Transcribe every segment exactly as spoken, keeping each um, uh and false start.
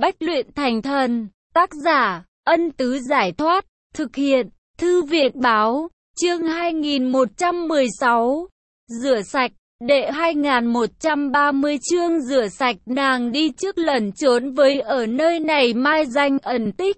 Bách luyện thành thần. Tác giả, Ân Tứ Giải Thoát. Thực hiện, Thư Việt Báo. Chương hai nghìn một trăm mười sáu. Rửa sạch. Đệ hai nghìn một trăm ba mươi chương rửa sạch. Nàng đi trước lẩn trốn với ở nơi này mai danh ẩn tích.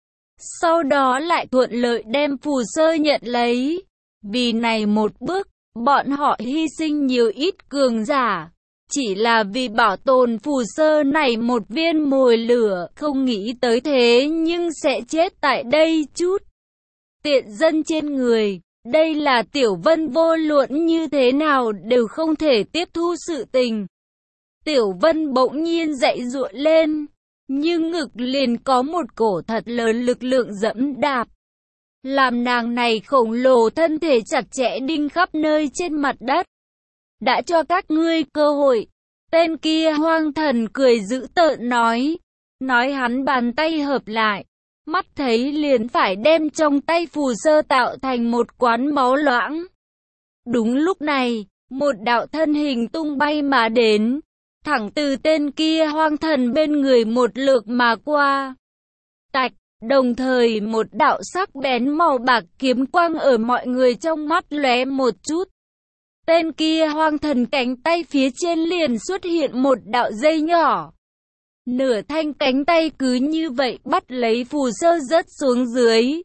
Sau đó lại thuận lợi đem phù sơ nhận lấy. Vì này một bước, bọn họ hy sinh nhiều ít cường giả. Chỉ là vì bảo tồn phù sơ này một viên mồi lửa, không nghĩ tới thế nhưng sẽ chết tại đây chút. Tiện dân trên người, đây là Tiểu Vân vô luận như thế nào đều không thể tiếp thu sự tình. Tiểu Vân bỗng nhiên dậy giụa lên, nhưng ngực liền có một cổ thật lớn lực lượng dẫm đạp. Làm nàng này khổng lồ thân thể chặt chẽ đinh khắp nơi trên mặt đất. Đã cho các ngươi cơ hội. Tên kia hoang thần cười dữ tợn nói. Nói hắn bàn tay hợp lại. Mắt thấy liền phải đem trong tay phù sơ tạo thành một quán máu loãng. Đúng lúc này, một đạo thân hình tung bay mà đến. Thẳng từ tên kia hoang thần bên người một lượt mà qua. Tạch, đồng thời một đạo sắc bén màu bạc kiếm quang ở mọi người trong mắt lóe một chút. Tên kia hoang thần cánh tay phía trên liền xuất hiện một đạo dây nhỏ. Nửa thanh cánh tay cứ như vậy bắt lấy phù sơ rớt xuống dưới.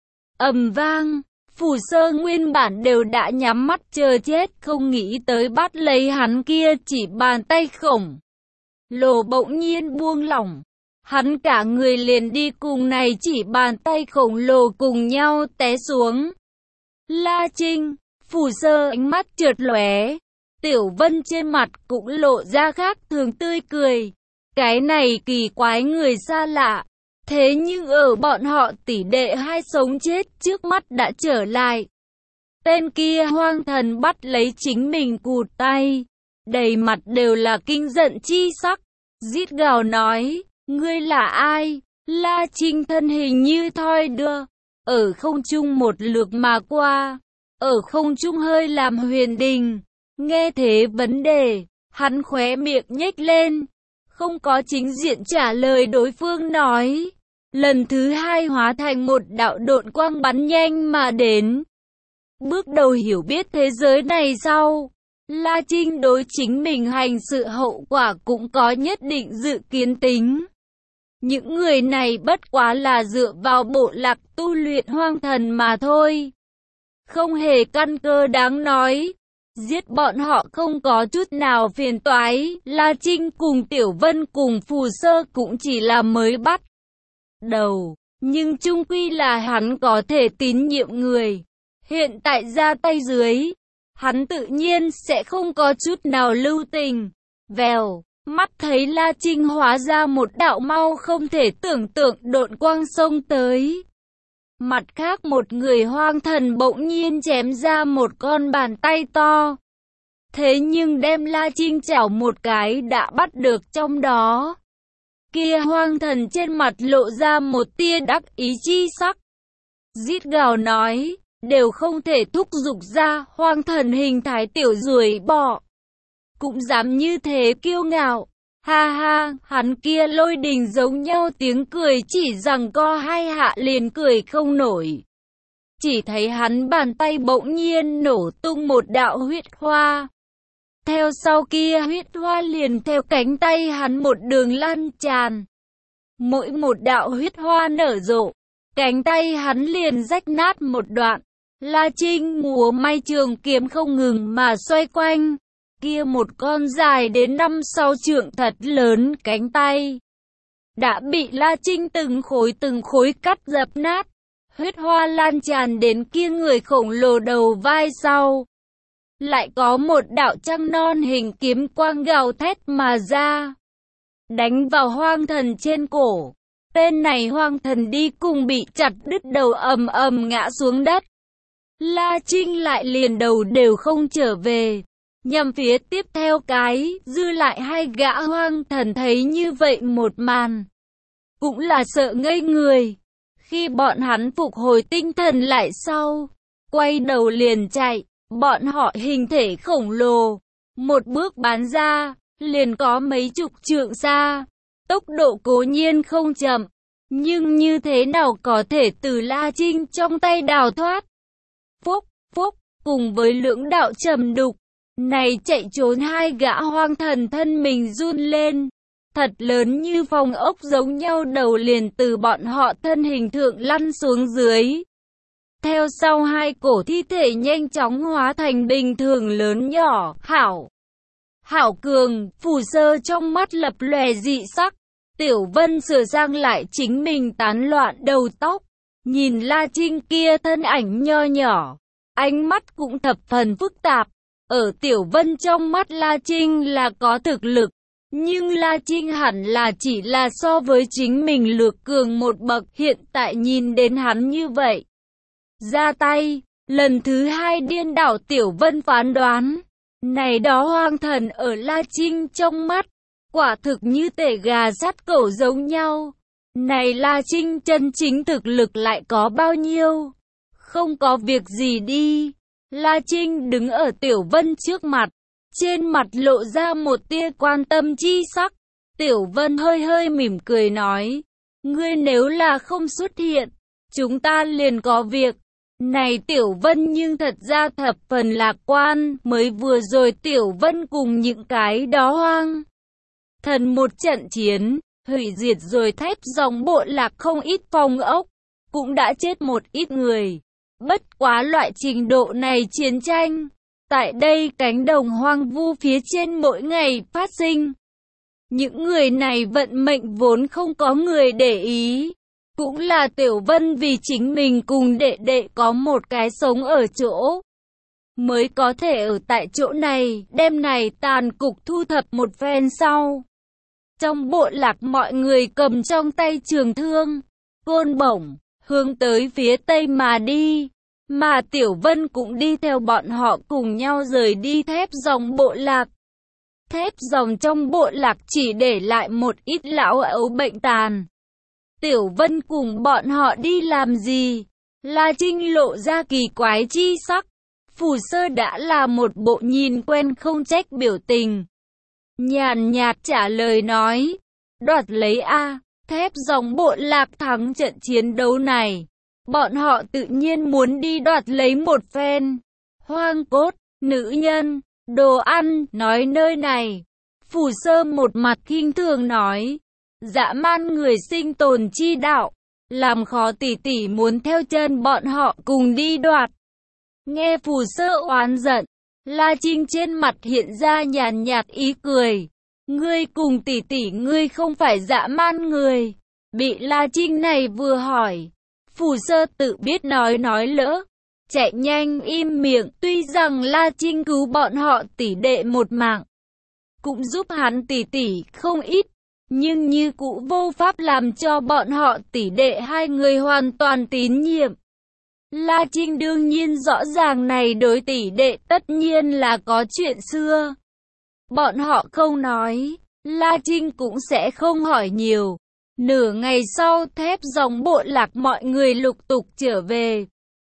Ầm vang, phù sơ nguyên bản đều đã nhắm mắt chờ chết, không nghĩ tới bắt lấy hắn kia chỉ bàn tay khổng lồ bỗng nhiên buông lỏng. Hắn cả người liền đi cùng này chỉ bàn tay khổng lồ cùng nhau té xuống. La Trinh, phù sơ ánh mắt trượt lóe, Tiểu Vân trên mặt cũng lộ ra khác thường tươi cười. Cái này kỳ quái người xa lạ, thế nhưng ở bọn họ tỷ đệ hai sống chết trước mắt đã trở lại. Tên kia hoang thần bắt lấy chính mình cụt tay, đầy mặt đều là kinh giận chi sắc, rít gào nói, ngươi là ai? La Trinh thân hình như thoi đưa, ở không trung một lượt mà qua, ở không trung hơi làm huyền đình. Nghe thế vấn đề, hắn khóe miệng nhếch lên, không có chính diện trả lời đối phương nói. Lần thứ hai hóa thành một đạo độn quang bắn nhanh mà đến. Bước đầu hiểu biết thế giới này sau, La Trinh đối chính mình hành sự hậu quả cũng có nhất định dự kiến tính. Những người này bất quá là dựa vào bộ lạc tu luyện hoang thần mà thôi. Không hề căn cơ đáng nói. Giết bọn họ không có chút nào phiền toái. La Trinh cùng Tiểu Vân cùng phù sơ cũng chỉ là mới bắt đầu. Nhưng chung quy là hắn có thể tín nhiệm người. Hiện tại ra tay dưới, hắn tự nhiên sẽ không có chút nào lưu tình. Vèo, mắt thấy La Trinh hóa ra một đạo mau không thể tưởng tượng độn quang xông tới. Mặt khác một người hoang thần bỗng nhiên chém ra một con bàn tay to. Thế nhưng đem La Trinh chảo một cái đã bắt được trong đó. Kia hoang thần trên mặt lộ ra một tia đắc ý chi sắc. Rít gào nói, đều không thể thúc giục ra, hoang thần hình thái tiểu ruồi bọ. Cũng dám như thế kiêu ngạo. Ha ha, hắn kia lôi đình giống nhau tiếng cười chỉ rằng co hai hạ liền cười không nổi. Chỉ thấy hắn bàn tay bỗng nhiên nổ tung một đạo huyết hoa. Theo sau kia huyết hoa liền theo cánh tay hắn một đường lan tràn. Mỗi một đạo huyết hoa nở rộ, cánh tay hắn liền rách nát một đoạn. La Trinh múa may trường kiếm không ngừng mà xoay quanh. Kia một con dài đến năm sáu trượng thật lớn cánh tay đã bị La Trinh từng khối từng khối cắt dập nát. Huyết hoa lan tràn đến kia người khổng lồ đầu vai sau. Lại có một đạo trăng non hình kiếm quang gào thét mà ra, đánh vào hoang thần trên cổ. Tên này hoang thần đi cùng bị chặt đứt đầu ầm ầm ngã xuống đất. La Trinh lại liền đầu đều không trở về. Nhằm phía tiếp theo cái, dư lại hai gã hoang thần thấy như vậy một màn. Cũng là sợ ngây người. Khi bọn hắn phục hồi tinh thần lại sau, quay đầu liền chạy, bọn họ hình thể khổng lồ. Một bước bắn ra, liền có mấy chục trượng xa. Tốc độ cố nhiên không chậm, nhưng như thế nào có thể từ La Trinh trong tay đào thoát? Phúc, phúc, cùng với lưỡng đạo trầm đục, này chạy trốn hai gã hoang thần thân mình run lên. Thật lớn như phòng ốc giống nhau đầu liền từ bọn họ thân hình thượng lăn xuống dưới. Theo sau hai cổ thi thể nhanh chóng hóa thành bình thường lớn nhỏ, hảo. Hảo cường, Phù Sơ trong mắt lập lòe dị sắc. Tiểu Vân sửa sang lại chính mình tán loạn đầu tóc. Nhìn La Trinh kia thân ảnh nho nhỏ, ánh mắt cũng thập phần phức tạp. Ở Tiểu Vân trong mắt La Trinh là có thực lực, nhưng La Trinh hẳn là chỉ là so với chính mình lược cường một bậc. Hiện tại nhìn đến hắn như vậy, ra tay, lần thứ hai điên đảo Tiểu Vân phán đoán. Này đó hoang thần ở La Trinh trong mắt, quả thực như tể gà sắt cẩu giống nhau. Này La Trinh chân chính thực lực lại có bao nhiêu? Không có việc gì đi. La Trinh đứng ở Tiểu Vân trước mặt, trên mặt lộ ra một tia quan tâm chi sắc. Tiểu Vân hơi hơi mỉm cười nói, ngươi nếu là không xuất hiện, chúng ta liền có việc. Này Tiểu Vân nhưng thật ra thập phần lạc quan, mới vừa rồi Tiểu Vân cùng những cái đó hoang thần một trận chiến, hủy diệt rồi thép dòng bộ lạc không ít phòng ốc, cũng đã chết một ít người. Bất quá loại trình độ này chiến tranh, tại đây cánh đồng hoang vu phía trên mỗi ngày phát sinh. Những người này vận mệnh vốn không có người để ý. Cũng là Tiểu Vân vì chính mình cùng đệ đệ có một cái sống ở chỗ, mới có thể ở tại chỗ này, đêm này tàn cục thu thập một phen sau. Trong bộ lạc mọi người cầm trong tay trường thương, côn bổng, hướng tới phía tây mà đi. Mà Tiểu Vân cũng đi theo bọn họ cùng nhau rời đi thép dòng bộ lạc. Thép dòng trong bộ lạc chỉ để lại một ít lão ấu bệnh tàn. Tiểu Vân cùng bọn họ đi làm gì? La Trinh lộ ra kỳ quái chi sắc. Phù Sơ đã là một bộ nhìn quen không trách biểu tình. Nhàn nhạt trả lời nói, đoạt lấy A, thép dòng bộ lạc thắng trận chiến đấu này. Bọn họ tự nhiên muốn đi đoạt lấy một phen. Hoang cốt, nữ nhân, đồ ăn, nói nơi này. Phù Sơ một mặt khinh thường nói, dã man người sinh tồn chi đạo, làm khó tỷ tỷ muốn theo chân bọn họ cùng đi đoạt. Nghe Phù Sơ oán giận, La Trinh trên mặt hiện ra nhàn nhạt ý cười. Ngươi cùng tỷ tỷ ngươi không phải dã man người. Bị La Trinh này vừa hỏi, Phù Sơ tự biết nói nói lỡ, chạy nhanh im miệng. Tuy rằng La Trinh cứu bọn họ tỷ đệ một mạng, cũng giúp hắn tỷ tỷ không ít, nhưng như cũ vô pháp làm cho bọn họ tỷ đệ hai người hoàn toàn tín nhiệm. La Trinh đương nhiên rõ ràng này đối tỷ đệ tất nhiên là có chuyện xưa. Bọn họ không nói, La Trinh cũng sẽ không hỏi nhiều. Nửa ngày sau thép dòng bộ lạc mọi người lục tục trở về.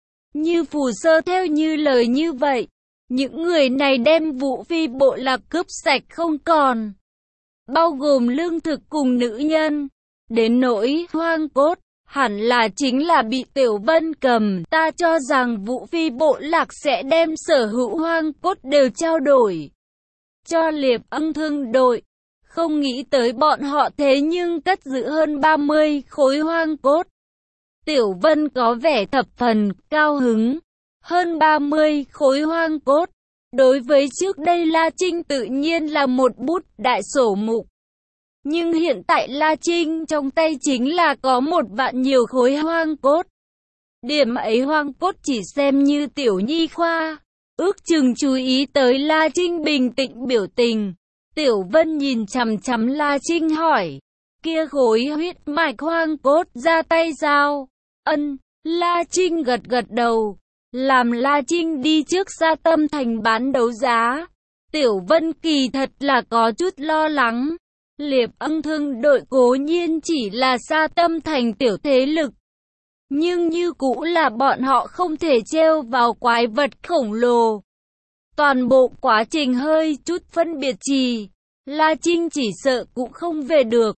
Như Phù Sơ theo như lời như vậy, những người này đem Vũ Phi bộ lạc cướp sạch không còn, bao gồm lương thực cùng nữ nhân. Đến nỗi hoang cốt, hẳn là chính là bị Tiểu Vân cầm. Ta cho rằng Vũ Phi bộ lạc sẽ đem sở hữu hoang cốt đều trao đổi cho Liệp Ưng Thương đội. Không nghĩ tới bọn họ thế nhưng cất giữ hơn ba mươi khối hoang cốt. Tiểu Vân có vẻ thập phần cao hứng. Hơn ba mươi khối hoang cốt, đối với trước đây La Trinh tự nhiên là một bút đại sổ mục. Nhưng hiện tại La Trinh trong tay chính là có một vạn nhiều khối hoang cốt. Điểm ấy hoang cốt chỉ xem như tiểu nhi khoa. Ước chừng chú ý tới La Trinh bình tĩnh biểu tình. Tiểu Vân nhìn chằm chằm La Trinh hỏi, kia khối huyết mạch hoang cốt ra tay sao? Ân, La Trinh gật gật đầu, làm La Trinh đi trước Sa Tâm Thành bán đấu giá. Tiểu Vân kỳ thật là có chút lo lắng. Liệp Ưng Thương đội cố nhiên chỉ là Sa Tâm Thành tiểu thế lực, nhưng như cũ là bọn họ không thể treo vào quái vật khổng lồ. Toàn bộ quá trình hơi chút phân biệt trì, La Trinh chỉ sợ cũng không về được.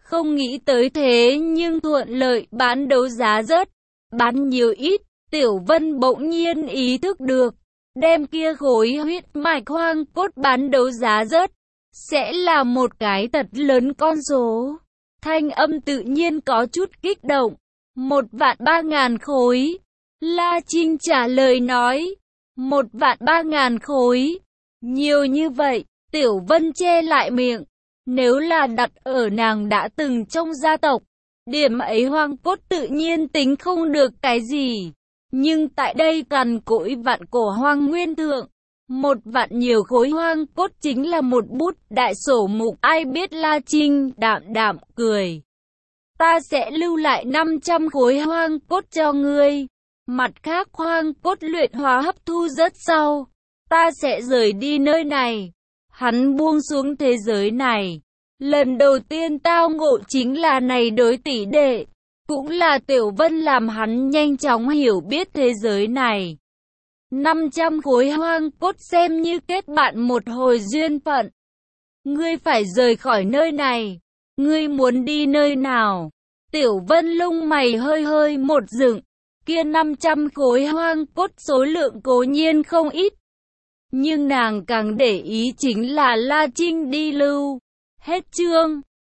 Không nghĩ tới thế nhưng thuận lợi bán đấu giá rớt. Bán nhiều ít, Tiểu Vân bỗng nhiên ý thức được, đem kia khối huyết mạch hoang cốt bán đấu giá rớt, sẽ là một cái thật lớn con số. Thanh âm tự nhiên có chút kích động. Một vạn ba ngàn khối. La Trinh trả lời nói. Một vạn ba ngàn khối. Nhiều như vậy, Tiểu Vân che lại miệng. Nếu là đặt ở nàng đã từng trong gia tộc, điểm ấy hoang cốt tự nhiên tính không được cái gì. Nhưng tại đây cằn cỗi vạn cổ hoang nguyên thượng, một vạn nhiều khối hoang cốt chính là một bút đại sổ mục. Ai biết La Trinh đạm đạm cười. Ta sẽ lưu lại năm trăm khối hoang cốt cho ngươi. Mặt khác hoang cốt luyện hóa hấp thu rất sau, ta sẽ rời đi nơi này. Hắn buông xuống thế giới này. Lần đầu tiên tao ngộ chính là này đối tỷ đệ. Cũng là Tiểu Vân làm hắn nhanh chóng hiểu biết thế giới này. năm trăm khối hoang cốt xem như kết bạn một hồi duyên phận. Ngươi phải rời khỏi nơi này. Ngươi muốn đi nơi nào? Tiểu Vân lông mày hơi hơi một dựng. Kia năm trăm khối hoang cốt số lượng cố nhiên không ít. Nhưng nàng càng để ý chính là La Trinh đi lưu. Hết chương.